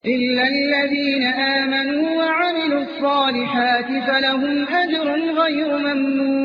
إلا الذين آمنوا وعملوا الصالحات فلهم أجر غير ممنون.